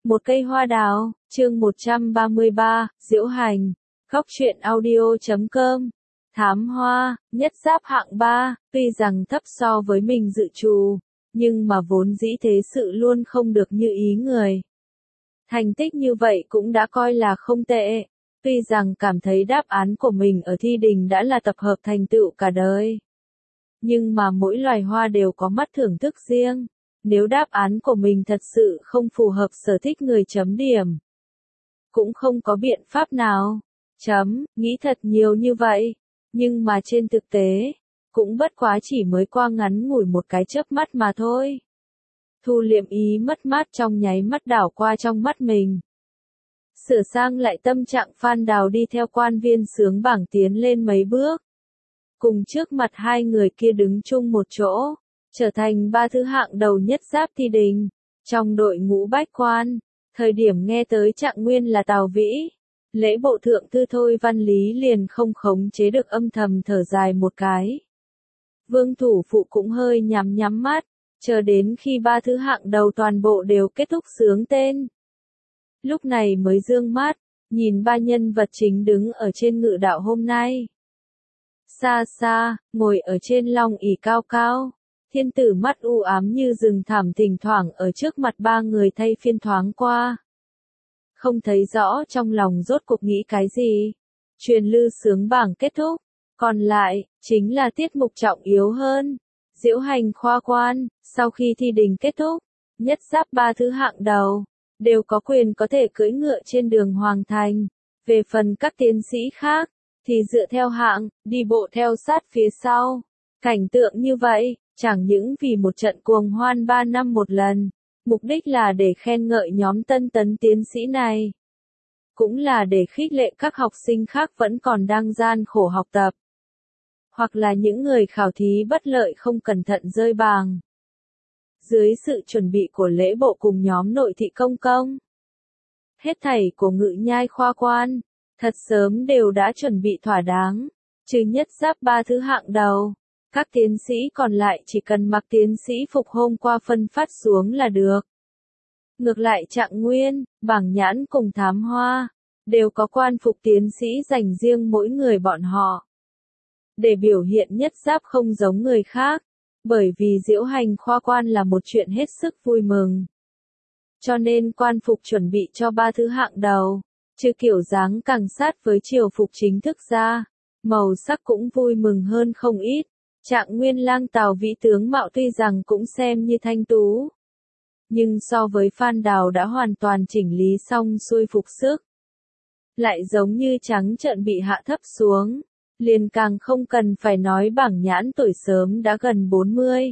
Một cây hoa đào, chương 133, Diễu hành, Góc truyện audio.com. Thám hoa, nhất giáp hạng 3, tuy rằng thấp so với mình dự trù, nhưng mà vốn dĩ thế sự luôn không được như ý người. Thành tích như vậy cũng đã coi là không tệ, tuy rằng cảm thấy đáp án của mình ở thi đình đã là tập hợp thành tựu cả đời. Nhưng mà mỗi loài hoa đều có mắt thưởng thức riêng. Nếu đáp án của mình thật sự không phù hợp sở thích người chấm điểm, cũng không có biện pháp nào. Nghĩ thật nhiều như vậy, nhưng mà trên thực tế, cũng bất quá chỉ mới qua ngắn ngủi một cái chớp mắt mà thôi. Thu liệm ý mất mát trong nháy mắt đảo qua trong mắt mình. Sửa sang lại tâm trạng, Phan Đào đi theo quan viên sướng bảng tiến lên mấy bước. Cùng trước mặt hai người kia đứng chung một chỗ, trở thành ba thứ hạng đầu nhất giáp thi đình. Trong đội ngũ bách quan, thời điểm nghe tới Trạng Nguyên là Tào Vĩ, lễ bộ thượng thư Thôi Văn Lý liền không khống chế được âm thầm thở dài một cái. Vương thủ phụ cũng hơi nhắm mắt, chờ đến khi ba thứ hạng đầu toàn bộ đều kết thúc sướng tên. Lúc này mới dương mắt, nhìn ba nhân vật chính đứng ở trên ngự đạo hôm nay. Xa xa, ngồi ở trên long ỷ cao cao, thiên tử mắt u ám như rừng thảm thỉnh thoảng ở trước mặt ba người thay phiên thoáng qua. Không thấy rõ trong lòng rốt cuộc nghĩ cái gì. Truyền lư sướng bảng kết thúc, còn lại, chính là tiết mục trọng yếu hơn. Diễu hành khoa quan, sau khi thi đình kết thúc, nhất giáp ba thứ hạng đầu, đều có quyền có thể cưỡi ngựa trên đường hoàng thành. Về phần các tiến sĩ khác, thì dựa theo hạng, đi bộ theo sát phía sau. Cảnh tượng như vậy, chẳng những vì một trận cuồng hoan 3 năm một lần, mục đích là để khen ngợi nhóm tân tấn tiến sĩ này, cũng là để khích lệ các học sinh khác vẫn còn đang gian khổ học tập, hoặc là những người khảo thí bất lợi không cẩn thận rơi bảng. Dưới sự chuẩn bị của lễ bộ cùng nhóm nội thị công công, hết thảy của ngự nhai khoa quan, thật sớm đều đã chuẩn bị thỏa đáng, trừ nhất giáp ba thứ hạng đầu. Các tiến sĩ còn lại chỉ cần mặc tiến sĩ phục hôm qua phân phát xuống là được. Ngược lại Trạng Nguyên, Bảng Nhãn cùng Thám Hoa, đều có quan phục tiến sĩ dành riêng mỗi người bọn họ. Để biểu hiện nhất giáp không giống người khác, bởi vì diễu hành khoa quan là một chuyện hết sức vui mừng. Cho nên quan phục chuẩn bị cho ba thứ hạng đầu, chứ kiểu dáng càng sát với triều phục chính thức ra, màu sắc cũng vui mừng hơn không ít. Trạng Nguyên lang Tào Vĩ tướng mạo tuy rằng cũng xem như thanh tú, nhưng so với Phan Đào đã hoàn toàn chỉnh lý xong xuôi phục sức, lại giống như trắng trợn bị hạ thấp xuống, liền càng không cần phải nói Bảng Nhãn tuổi sớm đã gần 40.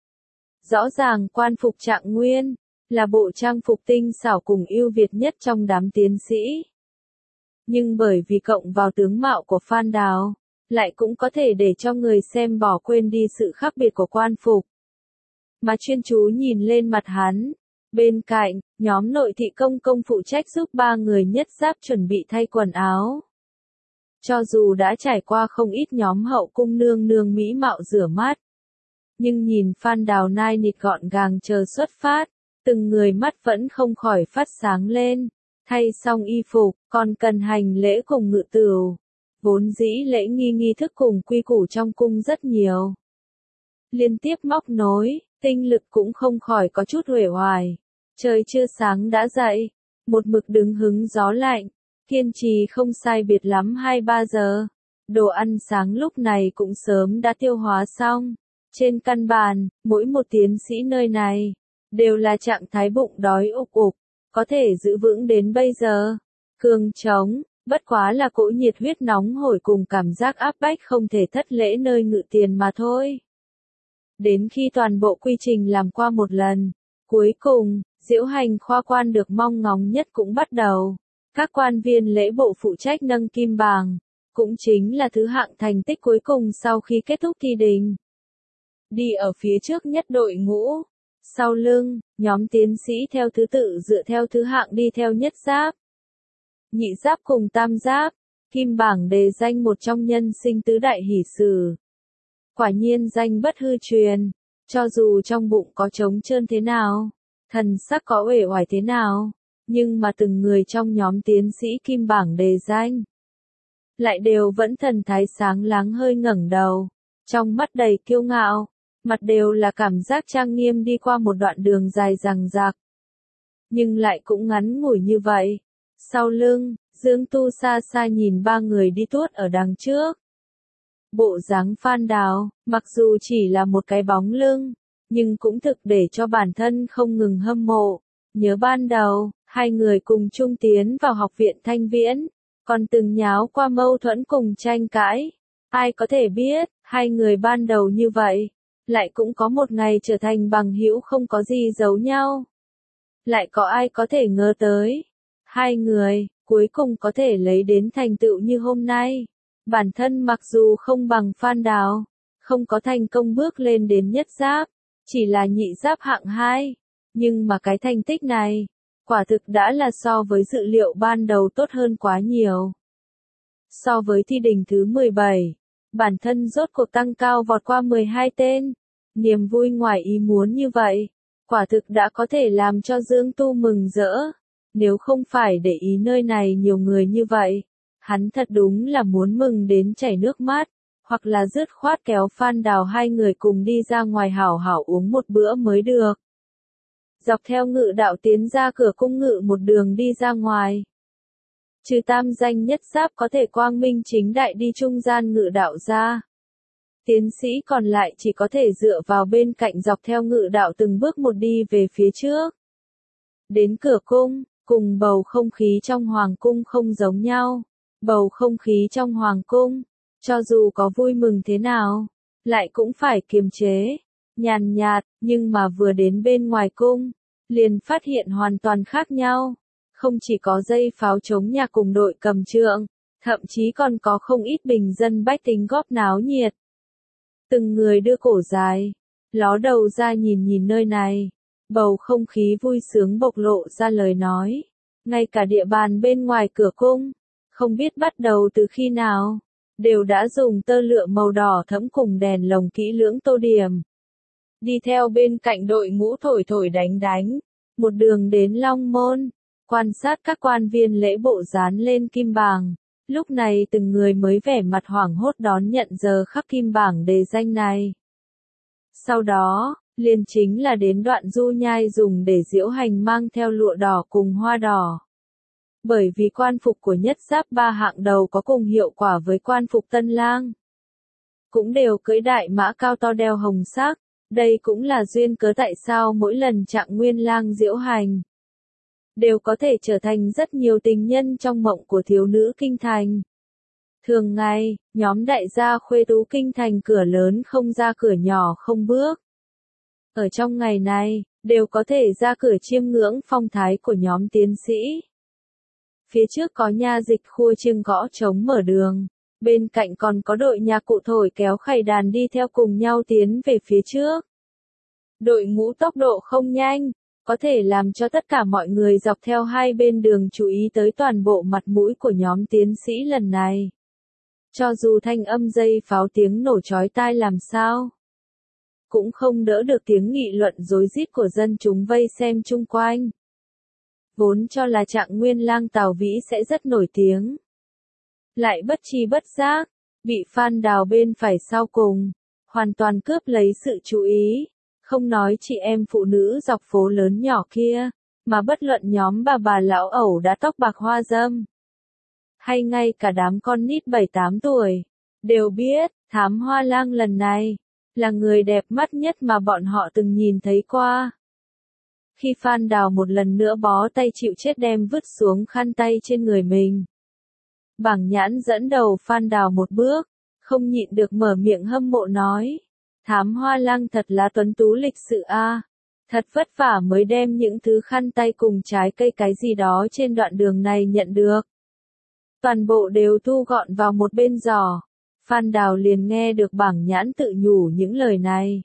Rõ ràng quan phục Trạng Nguyên là bộ trang phục tinh xảo cùng ưu việt nhất trong đám tiến sĩ. Nhưng bởi vì cộng vào tướng mạo của Phan Đào, lại cũng có thể để cho người xem bỏ quên đi sự khác biệt của quan phục, mà chuyên chú nhìn lên mặt hắn. Bên cạnh, nhóm nội thị công công phụ trách giúp ba người nhất giáp chuẩn bị thay quần áo. Cho dù đã trải qua không ít nhóm hậu cung nương nương mỹ mạo rửa mắt, nhưng nhìn Phan Đào nai nịt gọn gàng chờ xuất phát, từng người mắt vẫn không khỏi phát sáng lên. Thay xong y phục, còn cần hành lễ cùng ngự tửu. Vốn dĩ lễ nghi thức cùng quy củ trong cung rất nhiều. Liên tiếp móc nối, tinh lực cũng không khỏi có chút uể oải. Trời chưa sáng đã dậy, một mực đứng hứng gió lạnh, kiên trì không sai biệt lắm 2-3 giờ. Đồ ăn sáng lúc này cũng sớm đã tiêu hóa xong. Trên căn bàn, mỗi một tiến sĩ nơi này, đều là trạng thái bụng đói ục ục, có thể giữ vững đến bây giờ. Cương trống. Bất quá là cỗ nhiệt huyết nóng hổi cùng cảm giác áp bách không thể thất lễ nơi ngự tiền mà thôi. Đến khi toàn bộ quy trình làm qua một lần, cuối cùng, diễu hành khoa quan được mong ngóng nhất cũng bắt đầu. Các quan viên lễ bộ phụ trách nâng kim bảng, cũng chính là thứ hạng thành tích cuối cùng sau khi kết thúc thi đình. Đi ở phía trước nhất đội ngũ, sau lưng, nhóm tiến sĩ theo thứ tự dựa theo thứ hạng đi theo nhất giáp, nhị giáp cùng tam giáp. Kim bảng đề danh một trong nhân sinh tứ đại hỷ sử. Quả nhiên danh bất hư truyền, cho dù trong bụng có trống trơn thế nào, thần sắc có uể oải thế nào, nhưng mà từng người trong nhóm tiến sĩ kim bảng đề danh lại đều vẫn thần thái sáng láng hơi ngẩng đầu, trong mắt đầy kiêu ngạo, mặt đều là cảm giác trang nghiêm đi qua một đoạn đường dài dằng dặc. Nhưng lại cũng ngắn ngủi như vậy. Sau lưng, Dương Tu xa xa nhìn ba người đi tuốt ở đằng trước. Bộ dáng Phan Đào, mặc dù chỉ là một cái bóng lưng, nhưng cũng thực để cho bản thân không ngừng hâm mộ. Nhớ ban đầu, hai người cùng chung tiến vào học viện Thanh Viễn, còn từng nháo qua mâu thuẫn cùng tranh cãi. Ai có thể biết, hai người ban đầu như vậy, lại cũng có một ngày trở thành bằng hữu không có gì giấu nhau. Lại có ai có thể ngờ tới, hai người, cuối cùng có thể lấy đến thành tựu như hôm nay. Bản thân mặc dù không bằng Phan Đào, không có thành công bước lên đến nhất giáp, chỉ là nhị giáp hạng 2, nhưng mà cái thành tích này, quả thực đã là so với dự liệu ban đầu tốt hơn quá nhiều. So với thi đỉnh thứ 17, bản thân rốt cuộc tăng cao vọt qua 12 tên, niềm vui ngoài ý muốn như vậy, quả thực đã có thể làm cho Dương Tu mừng rỡ. Nếu không phải để ý nơi này nhiều người như vậy, hắn thật đúng là muốn mừng đến chảy nước mắt, hoặc là dứt khoát kéo Phan Đào hai người cùng đi ra ngoài hảo hảo uống một bữa mới được. Dọc theo ngự đạo tiến ra cửa cung ngự một đường đi ra ngoài. Trừ tam danh nhất giáp có thể quang minh chính đại đi trung gian ngự đạo ra. Tiến sĩ còn lại chỉ có thể dựa vào bên cạnh dọc theo ngự đạo từng bước một đi về phía trước. Đến cửa cung, cùng bầu không khí trong hoàng cung không giống nhau. Bầu không khí trong hoàng cung, cho dù có vui mừng thế nào, lại cũng phải kiềm chế, nhàn nhạt, nhưng mà vừa đến bên ngoài cung, liền phát hiện hoàn toàn khác nhau. Không chỉ có dây pháo chống nhà cùng đội cầm trượng, thậm chí còn có không ít bình dân bách tính góp náo nhiệt. Từng người đưa cổ dài, ló đầu ra nhìn nhìn nơi này, bầu không khí vui sướng bộc lộ ra lời nói. Ngay cả địa bàn bên ngoài cửa cung, không biết bắt đầu từ khi nào, đều đã dùng tơ lụa màu đỏ thẫm cùng đèn lồng kỹ lưỡng tô điểm. Đi theo bên cạnh đội ngũ thổi thổi đánh đánh, một đường đến Long Môn, quan sát các quan viên lễ bộ dán lên kim bảng. Lúc này từng người mới vẻ mặt hoảng hốt đón nhận giờ khắc kim bảng đề danh này. Sau đó, liền chính là đến đoạn du nhai dùng để diễu hành mang theo lụa đỏ cùng hoa đỏ. Bởi vì quan phục của nhất giáp ba hạng đầu có cùng hiệu quả với quan phục tân lang. Cũng đều cưỡi đại mã cao to đeo hồng sắc, đây cũng là duyên cớ tại sao mỗi lần Trạng Nguyên lang diễu hành, đều có thể trở thành rất nhiều tình nhân trong mộng của thiếu nữ kinh thành. Thường ngày, nhóm đại gia khuê tú kinh thành cửa lớn không ra cửa nhỏ không bước. Ở trong ngày này, đều có thể ra cửa chiêm ngưỡng phong thái của nhóm tiến sĩ. Phía trước có nha dịch khua chiêng gõ trống mở đường, bên cạnh còn có đội nhạc cụ thổi kéo khẩy đàn đi theo cùng nhau tiến về phía trước. Đội ngũ tốc độ không nhanh, có thể làm cho tất cả mọi người dọc theo hai bên đường chú ý tới toàn bộ mặt mũi của nhóm tiến sĩ lần này. Cho dù thanh âm dây pháo tiếng nổ chói tai làm sao, cũng không đỡ được tiếng nghị luận rối rít của dân chúng vây xem chung quanh. Vốn cho là Trạng Nguyên lang Tào Vĩ sẽ rất nổi tiếng. Lại bất tri bất giác, bị Phan Đào bên phải sau cùng, hoàn toàn cướp lấy sự chú ý. Không nói chị em phụ nữ dọc phố lớn nhỏ kia, mà bất luận nhóm bà lão ẩu đã tóc bạc hoa râm. Hay ngay cả đám con nít 7-8 tuổi, đều biết, Thám Hoa Lang lần này, là người đẹp mắt nhất mà bọn họ từng nhìn thấy qua. Khi Phan Đào một lần nữa bó tay chịu chết đem vứt xuống khăn tay trên người mình. Bảng Nhãn dẫn đầu Phan Đào một bước, không nhịn được mở miệng hâm mộ nói. Thám Hoa Lang thật là tuấn tú lịch sự a, thật vất vả mới đem những thứ khăn tay cùng trái cây cái gì đó trên đoạn đường này nhận được. Toàn bộ đều thu gọn vào một bên giỏ. Phan Đào liền nghe được Bảng Nhãn tự nhủ những lời này.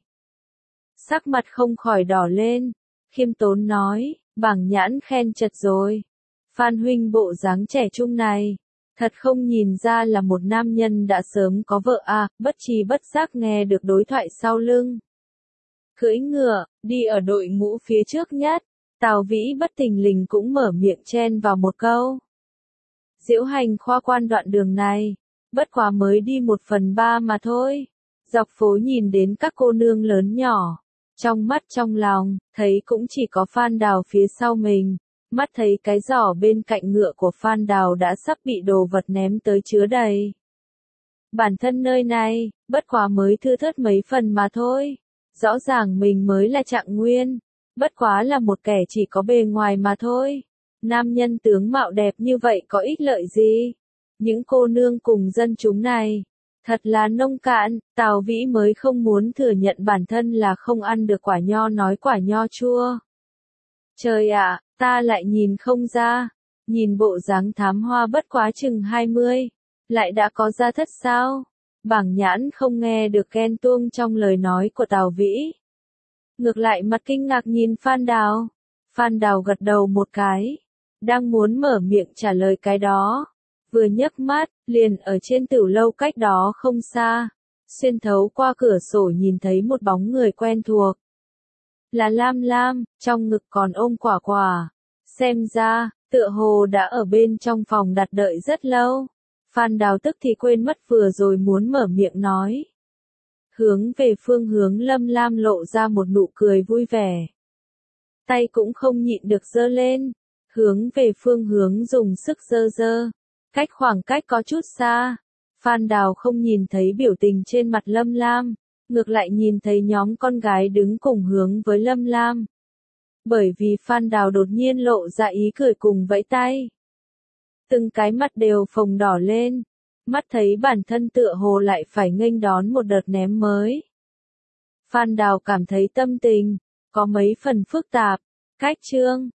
Sắc mặt không khỏi đỏ lên, khiêm tốn nói, Bảng Nhãn khen chật rồi. Phan huynh bộ dáng trẻ trung này, thật không nhìn ra là một nam nhân đã sớm có vợ à, bất tri bất giác nghe được đối thoại sau lưng. Cưỡi ngựa, đi ở đội ngũ phía trước nhất, Tào Vĩ bất thình lình cũng mở miệng chen vào một câu. Diễu Hành khoa quan đoạn đường này, bất quá mới đi 1/3 mà thôi. Dọc phố nhìn đến các cô nương lớn nhỏ, trong mắt trong lòng, thấy cũng chỉ có Phan Đào phía sau mình, mắt thấy cái giỏ bên cạnh ngựa của Phan Đào đã sắp bị đồ vật ném tới chứa đầy. Bản thân nơi này, bất quá mới thưa thớt mấy phần mà thôi. Rõ ràng mình mới là Trạng Nguyên, bất quá là một kẻ chỉ có bề ngoài mà thôi. Nam nhân tướng mạo đẹp như vậy có ích lợi gì? Những cô nương cùng dân chúng này, thật là nông cạn, Tào Vĩ mới không muốn thừa nhận bản thân là không ăn được quả nho nói quả nho chua. Trời ạ, ta lại nhìn không ra, nhìn bộ dáng thám hoa bất quá chừng 20, lại đã có gia thất sao? Bảng Nhãn không nghe được ghen tuông trong lời nói của Tào Vĩ. Ngược lại mặt kinh ngạc nhìn Phan Đào. Phan Đào gật đầu một cái, đang muốn mở miệng trả lời cái đó. Vừa nhấc mắt, liền ở trên tiểu lâu cách đó không xa, xuyên thấu qua cửa sổ nhìn thấy một bóng người quen thuộc. Là Lam Lam, trong ngực còn ôm quả quả. Xem ra, tựa hồ đã ở bên trong phòng đặt đợi rất lâu. Phan Đào tức thì quên mất vừa rồi muốn mở miệng nói. Hướng về phương hướng Lâm Lam lộ ra một nụ cười vui vẻ. Tay cũng không nhịn được giơ lên, hướng về phương hướng dùng sức giơ. Cách khoảng cách có chút xa, Phan Đào không nhìn thấy biểu tình trên mặt Lâm Lam, ngược lại nhìn thấy nhóm con gái đứng cùng hướng với Lâm Lam. Bởi vì Phan Đào đột nhiên lộ ra ý cười cùng vẫy tay. Từng cái mắt đều phồng đỏ lên, mắt thấy bản thân tựa hồ lại phải nghênh đón một đợt ném mới. Phan Đào cảm thấy tâm tình có mấy phần phức tạp. Cách chương